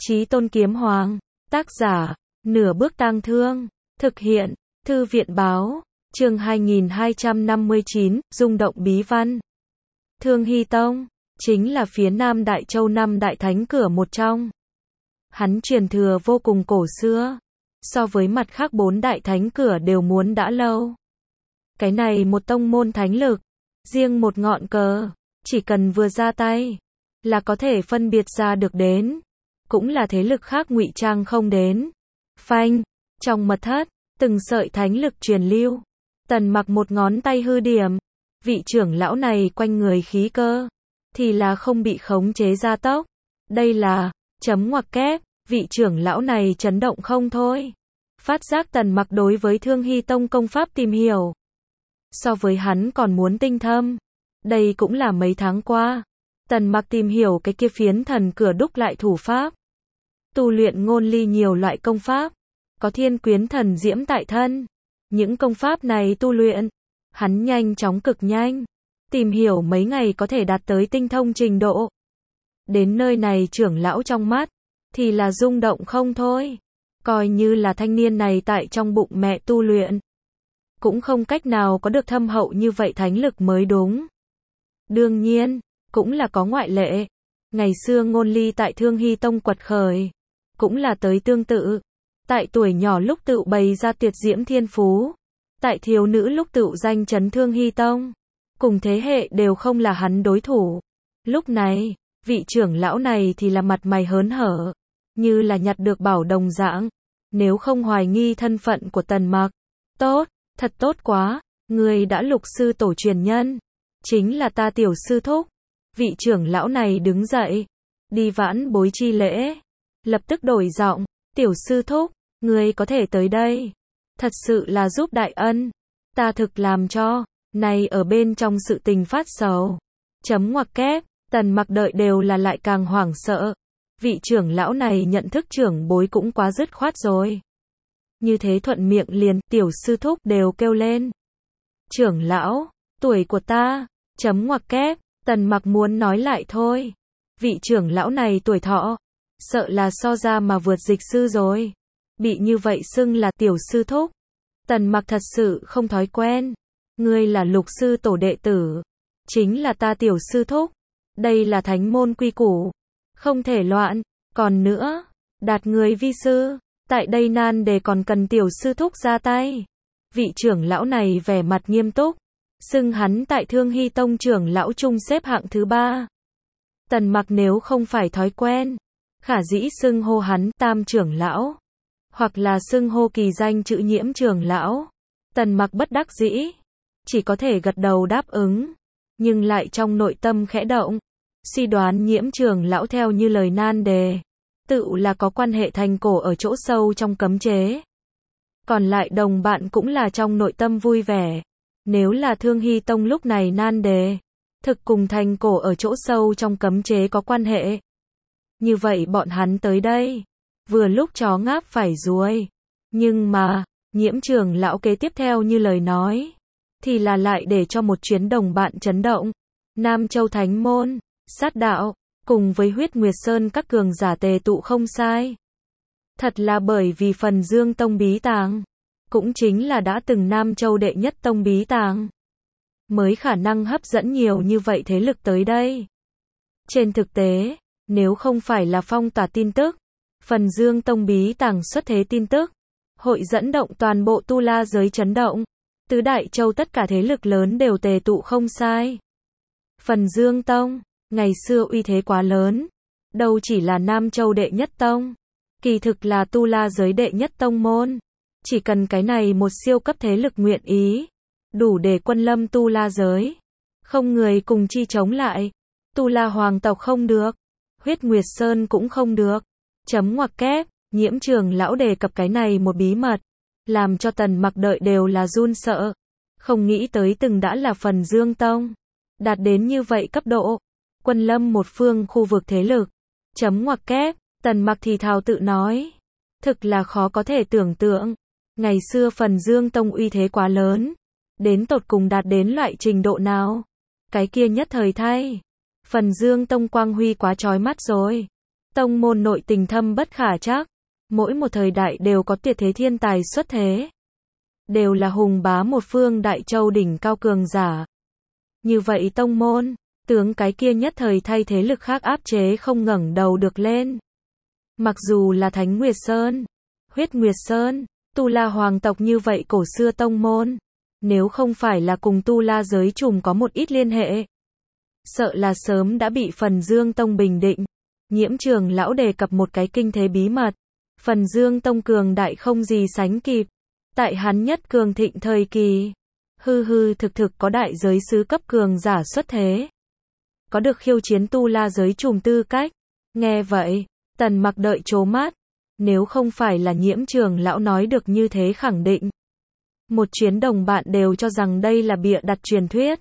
Chí Tôn Kiếm Hoàng. Tác giả, Nửa Bước Tang Thương. Thực hiện, Thư viện Báo. Chương 2259, Rung động bí văn. Thương Hy Tông, chính là phía Nam Đại Châu năm đại thánh cửa một trong. Hắn truyền thừa vô cùng cổ xưa, so với mặt khác 4 đại thánh cửa đều muốn đã lâu. Cái này một tông môn thánh lực, riêng một ngọn cờ, chỉ cần vừa ra tay, là có thể phân biệt ra được đến. Cũng là thế lực khác ngụy trang không đến. Phanh, trong mật thất, từng sợi thánh lực truyền lưu. Tần Mặc một ngón tay hư điểm, vị trưởng lão này quanh người khí cơ, thì là không bị khống chế gia tốc. Đây là, chấm ngoặc kép, vị trưởng lão này chấn động không thôi. Phát giác Tần Mặc đối với Thương Hy Tông công pháp tìm hiểu, so với hắn còn muốn tinh thâm. Đây cũng là mấy tháng qua, Tần Mặc tìm hiểu cái kia phiến thần cửa đúc lại thủ pháp. Tu luyện ngôn ly nhiều loại công pháp, có thiên quyến thần diễm tại thân. Những công pháp này tu luyện, hắn nhanh chóng cực nhanh. Tìm hiểu mấy ngày có thể đạt tới tinh thông trình độ. Đến nơi này trưởng lão trong mắt, thì là rung động không thôi. Coi như là thanh niên này tại trong bụng mẹ tu luyện, cũng không cách nào có được thâm hậu như vậy thánh lực mới đúng. Đương nhiên, cũng là có ngoại lệ. Ngày xưa ngôn ly tại Thương Hy Tông quật khởi, cũng là tới tương tự. Tại tuổi nhỏ lúc tự bày ra tuyệt diễm thiên phú, tại thiếu nữ lúc tự danh chấn Thương Hy Tông, cùng thế hệ đều không là hắn đối thủ. Lúc này, vị trưởng lão này thì là mặt mày hớn hở, như là nhặt được bảo đồng dạng. Nếu không hoài nghi thân phận của Tần Mặc, tốt, thật tốt quá, người đã lục sư tổ truyền nhân, chính là ta tiểu sư thúc. Vị trưởng lão này đứng dậy, đi vãn bối chi lễ, lập tức đổi giọng, tiểu sư thúc, người có thể tới đây, thật sự là giúp đại ân, ta thực làm cho, này ở bên trong sự tình phát sầu. Chấm ngoặc kép, Tần Mặc đợi đều là lại càng hoảng sợ. Vị trưởng lão này nhận thức trưởng bối cũng quá dứt khoát rồi. Như thế thuận miệng liền, tiểu sư thúc đều kêu lên. Trưởng lão, tuổi của ta, chấm ngoặc kép, Tần Mặc muốn nói lại thôi. Vị trưởng lão này tuổi thọ, sợ là so ra mà vượt dịch sư rồi. Bị như vậy xưng là tiểu sư thúc. Tần Mặc thật sự không thói quen. Ngươi là lục sư tổ đệ tử, chính là ta tiểu sư thúc. Đây là thánh môn quy củ, không thể loạn. Còn nữa, đạt người vi sư, tại đây nan đề còn cần tiểu sư thúc ra tay. Vị trưởng lão này vẻ mặt nghiêm túc, xưng hắn tại Thương Hy Tông trưởng lão trung xếp hạng thứ 3. Tần Mặc nếu không phải thói quen, khả dĩ xưng hô hắn tam trưởng lão, hoặc là xưng hô kỳ danh chữ Nhiễm trưởng lão. Tần Mặc bất đắc dĩ, chỉ có thể gật đầu đáp ứng, nhưng lại trong nội tâm khẽ động, suy đoán Nhiễm trưởng lão theo như lời nan đề, tự là có quan hệ thành cổ ở chỗ sâu trong cấm chế. Còn lại đồng bạn cũng là trong nội tâm vui vẻ. Nếu là Thương Hy Tông lúc này nan đề, thực cùng thành cổ ở chỗ sâu trong cấm chế có quan hệ. Như vậy bọn hắn tới đây, vừa lúc chó ngáp phải ruồi. Nhưng mà, Nhiễm trưởng lão kế tiếp theo như lời nói, thì là lại để cho một chuyến đồng bạn chấn động. Nam Châu Thánh Môn, sát đạo, cùng với Huyết Nguyệt Sơn các cường giả tề tụ không sai. Thật là bởi vì Phần Dương Tông bí tàng, cũng chính là đã từng Nam Châu đệ nhất tông bí tàng, mới khả năng hấp dẫn nhiều như vậy thế lực tới đây. Trên thực tế, nếu không phải là phong tỏa tin tức, Phần Dương Tông bí tàng xuất thế tin tức, hội dẫn động toàn bộ tu la giới chấn động. Tứ Đại Châu tất cả thế lực lớn đều tề tụ không sai. Phần Dương Tông, ngày xưa uy thế quá lớn, đâu chỉ là Nam Châu đệ nhất tông, kỳ thực là tu la giới đệ nhất tông môn. Chỉ cần cái này một siêu cấp thế lực nguyện ý, đủ để quân lâm tu la giới. Không người cùng chi chống lại. Tu la hoàng tộc không được, Huyết Nguyệt Sơn cũng không được. Chấm ngoặc kép, Nhiễm trưởng lão đề cập cái này một bí mật, làm cho Tần Mặc đợi đều là run sợ. Không nghĩ tới từng đã là Phần Dương Tông, đạt đến như vậy cấp độ, quân lâm một phương khu vực thế lực. Chấm ngoặc kép, Tần Mặc thì thào tự nói, thực là khó có thể tưởng tượng. Ngày xưa Phần Dương Tông uy thế quá lớn, đến tột cùng đạt đến loại trình độ nào. Cái kia nhất thời thay, Phần Dương Tông quang huy quá chói mắt rồi. Tông môn nội tình thâm bất khả trắc, mỗi một thời đại đều có tuyệt thế thiên tài xuất thế, đều là hùng bá một phương đại châu đỉnh cao cường giả. Như vậy tông môn, tướng cái kia nhất thời thay thế lực khác áp chế không ngẩng đầu được lên. Mặc dù là Thánh Nguyệt Sơn, Huyết Nguyệt Sơn, Tu La hoàng tộc như vậy cổ xưa tông môn, nếu không phải là cùng Tu La giới trùm có một ít liên hệ, sợ là sớm đã bị Phần Dương Tông bình định. Nhiễm Trường lão đề cập một cái kinh thế bí mật, Phần Dương Tông cường đại không gì sánh kịp, tại hắn nhất cường thịnh thời kỳ, thực có đại giới sứ cấp cường giả xuất thế, có được khiêu chiến Tu La giới trùm tư cách. Nghe vậy, Tần Mặc đợi trố mắt, nếu không phải là Nhiễm Trường lão nói được như thế khẳng định, một chuyến đồng bạn đều cho rằng đây là bịa đặt truyền thuyết.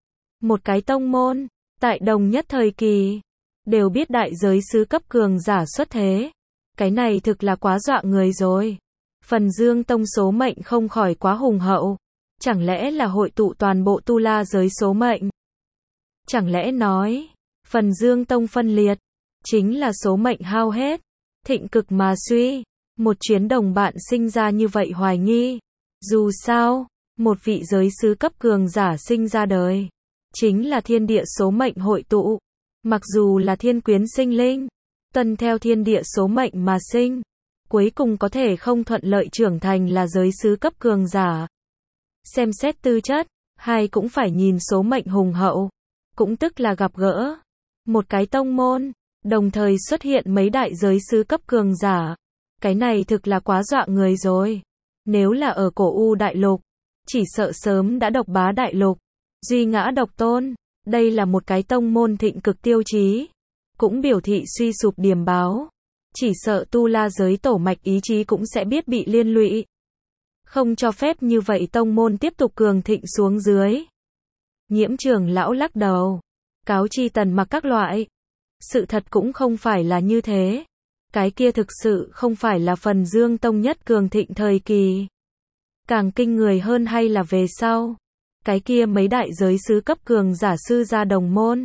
Một cái tông môn, tại đồng nhất thời kỳ, đều biết đại giới sứ cấp cường giả xuất thế. Cái này thực là quá dọa người rồi. Phần Dương Tông số mệnh không khỏi quá hùng hậu. Chẳng lẽ là hội tụ toàn bộ Tu La giới số mệnh? Chẳng lẽ nói, Phần Dương Tông phân liệt, chính là số mệnh hao hết, thịnh cực mà suy. Một chuyến đồng bạn sinh ra như vậy hoài nghi. Dù sao, một vị giới sứ cấp cường giả sinh ra đời, chính là thiên địa số mệnh hội tụ. Mặc dù là thiên quyến sinh linh, tuân theo thiên địa số mệnh mà sinh, cuối cùng có thể không thuận lợi trưởng thành là giới sứ cấp cường giả. Xem xét tư chất, hai cũng phải nhìn số mệnh hùng hậu, cũng tức là gặp gỡ một cái tông môn, đồng thời xuất hiện mấy đại giới sứ cấp cường giả. Cái này thực là quá dọa người rồi. Nếu là ở cổ U đại lục, chỉ sợ sớm đã độc bá đại lục, duy ngã độc tôn. Đây là một cái tông môn thịnh cực tiêu chí, cũng biểu thị suy sụp điểm báo. Chỉ sợ Tu La giới tổ mạch ý chí cũng sẽ biết bị liên lụy. Không cho phép như vậy tông môn tiếp tục cường thịnh xuống dưới. Nhiễm Trường lão lắc đầu, cáo chi Tần Mặc các loại. Sự thật cũng không phải là như thế. Cái kia thực sự không phải là Phần Dương Tông nhất cường thịnh thời kỳ. Càng kinh người hơn hay là về sau. Cái kia mấy đại giới sứ cấp cường giả sư gia đồng môn,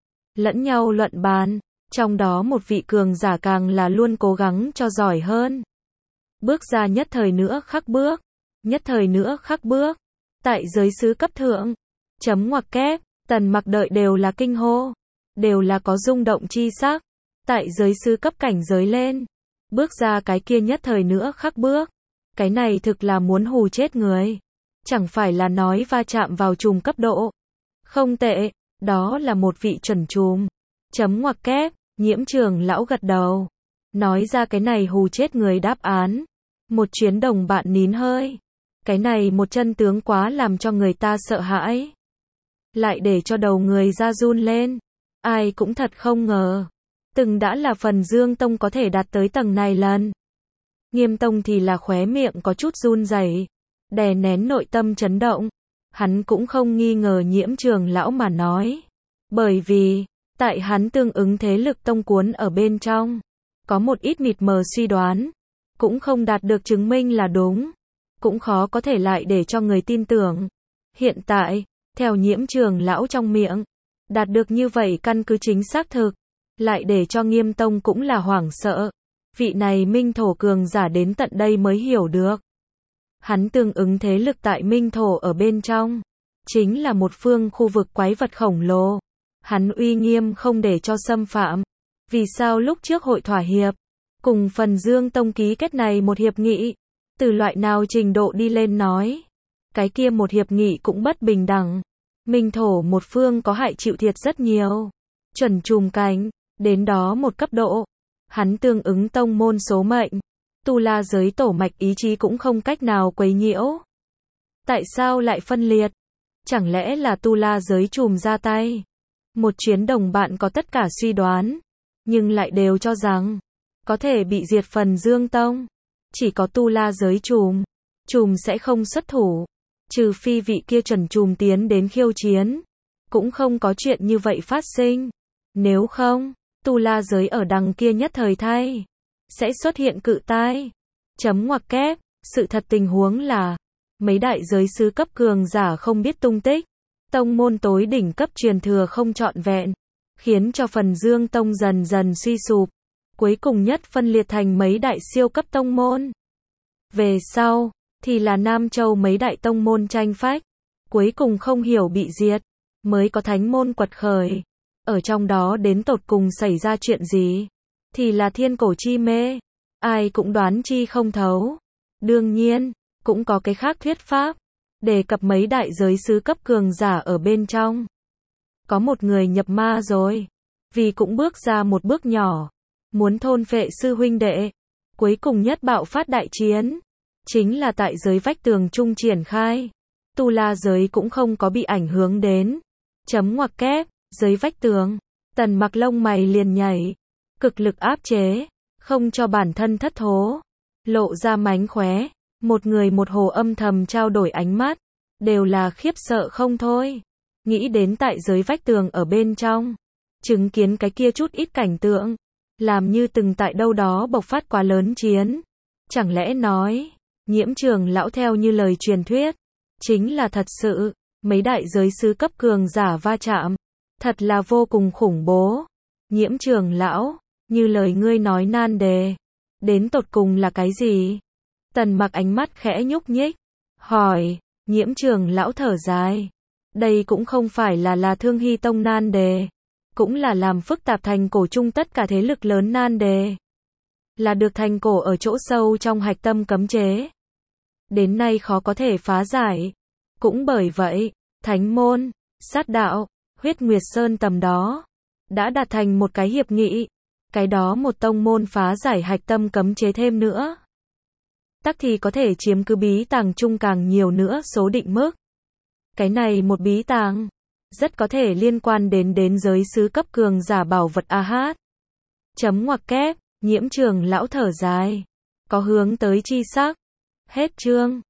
lẫn nhau luận bàn, trong đó một vị cường giả càng là luôn cố gắng cho giỏi hơn. Bước ra nhất thời nữa khắc bước, nhất thời nữa khắc bước, tại giới sứ cấp thượng, chấm ngoặc kép, Tần Mặc đợi đều là kinh hô, đều là có rung động chi sắc, tại giới sứ cấp cảnh giới lên, bước ra cái kia nhất thời nữa khắc bước, cái này thực là muốn hù chết người. Chẳng phải là nói va chạm vào trùm cấp độ. Không tệ, đó là một vị chuẩn trùm. Chấm ngoặc kép, Nhiễm Trường lão gật đầu. Nói ra cái này hù chết người đáp án. Một chuyến đồng bạn nín hơi. Cái này một chân tướng quá làm cho người ta sợ hãi. Lại để cho đầu người ra run lên. Ai cũng thật không ngờ. Từng đã là Phần Dương Tông có thể đạt tới tầng này lần. Nghiêm Tông thì là khóe miệng có chút run rẩy, đè nén nội tâm chấn động. Hắn cũng không nghi ngờ Nhiễm Trường lão mà nói. Bởi vì, tại hắn tương ứng thế lực tông cuốn ở bên trong, có một ít mịt mờ suy đoán, cũng không đạt được chứng minh là đúng, cũng khó có thể lại để cho người tin tưởng. Hiện tại, theo Nhiễm Trường lão trong miệng, đạt được như vậy căn cứ chính xác thực, lại để cho Nghiêm Tông cũng là hoảng sợ. Vị này minh thổ cường giả đến tận đây mới hiểu được. Hắn tương ứng thế lực tại minh thổ ở bên trong, chính là một phương khu vực quái vật khổng lồ. Hắn uy nghiêm không để cho xâm phạm. Vì sao lúc trước hội thỏa hiệp, cùng Phần Dương Tông ký kết này một hiệp nghị, từ loại nào trình độ đi lên nói, cái kia một hiệp nghị cũng bất bình đẳng. Minh thổ một phương có hại chịu thiệt rất nhiều. Chuẩn trùm cảnh, đến đó một cấp độ, hắn tương ứng tông môn số mệnh. Tu La giới tổ mạch ý chí cũng không cách nào quấy nhiễu. Tại sao lại phân liệt? Chẳng lẽ là Tu La giới trùm ra tay? Một chuyến đồng bạn có tất cả suy đoán, nhưng lại đều cho rằng có thể bị diệt Phần Dương Tông. Chỉ có Tu La giới trùm sẽ không xuất thủ, trừ phi vị kia chuẩn trùm tiến đến khiêu chiến. Cũng không có chuyện như vậy phát sinh. Nếu không, Tu La giới ở đằng kia nhất thời thay sẽ xuất hiện cự tai. Chấm ngoặc kép, sự thật tình huống là mấy đại giới sứ cấp cường giả không biết tung tích, tông môn tối đỉnh cấp truyền thừa không trọn vẹn, khiến cho Phần Dương Tông dần dần suy sụp. cuối cùng nhất phân liệt thành mấy đại siêu cấp tông môn. Về sau, thì là Nam Châu mấy đại tông môn tranh phách, cuối cùng không hiểu bị diệt, mới có thánh môn quật khởi. Ở trong đó đến tột cùng xảy ra chuyện gì? Thì là thiên cổ chi mê, ai cũng đoán chi không thấu. Đương nhiên, cũng có cái khác thuyết pháp, đề cập mấy đại giới sứ cấp cường giả ở bên trong. Có một người nhập ma rồi, vì cũng bước ra một bước nhỏ, muốn thôn phệ sư huynh đệ, cuối cùng nhất bạo phát đại chiến, chính là tại giới vách tường trung triển khai. Tu La giới cũng không có bị ảnh hưởng đến. Chấm ngoặc kép, giới vách tường, Tần Mặc lông mày liền nhảy, cực lực áp chế, không cho bản thân thất thố, lộ ra mánh khóe, một người một hồ âm thầm trao đổi ánh mắt, đều là khiếp sợ không thôi. Nghĩ đến tại giới vách tường ở bên trong, chứng kiến cái kia chút ít cảnh tượng, làm như từng tại đâu đó bộc phát quá lớn chiến. Chẳng lẽ nói, Nhiễm Trường lão theo như lời truyền thuyết, chính là thật sự, mấy đại giới sứ cấp cường giả va chạm, thật là vô cùng khủng bố. Nhiễm Trường lão, như lời ngươi nói nan đề, đến tột cùng là cái gì? Tần Mặc ánh mắt khẽ nhúc nhích, hỏi. Nhiễm Trường lão thở dài, đây cũng không phải là Thương Hy Tông nan đề, cũng là làm phức tạp thành cổ chung tất cả thế lực lớn nan đề, là được thành cổ ở chỗ sâu trong hạch tâm cấm chế, đến nay khó có thể phá giải. Cũng bởi vậy, Thánh môn, Sát đạo, Huyết Nguyệt Sơn tầm đó đã đạt thành một cái hiệp nghị, cái đó một tông môn phá giải hạch tâm cấm chế thêm nữa, tắc thì có thể chiếm cứ bí tàng chung càng nhiều nữa số định mức. Cái này một bí tàng, rất có thể liên quan đến giới sứ cấp cường giả bảo vật a hát. Chấm ngoặc kép, Nhiễm Trường lão thở dài, có hướng tới chi sắc. Hết chương.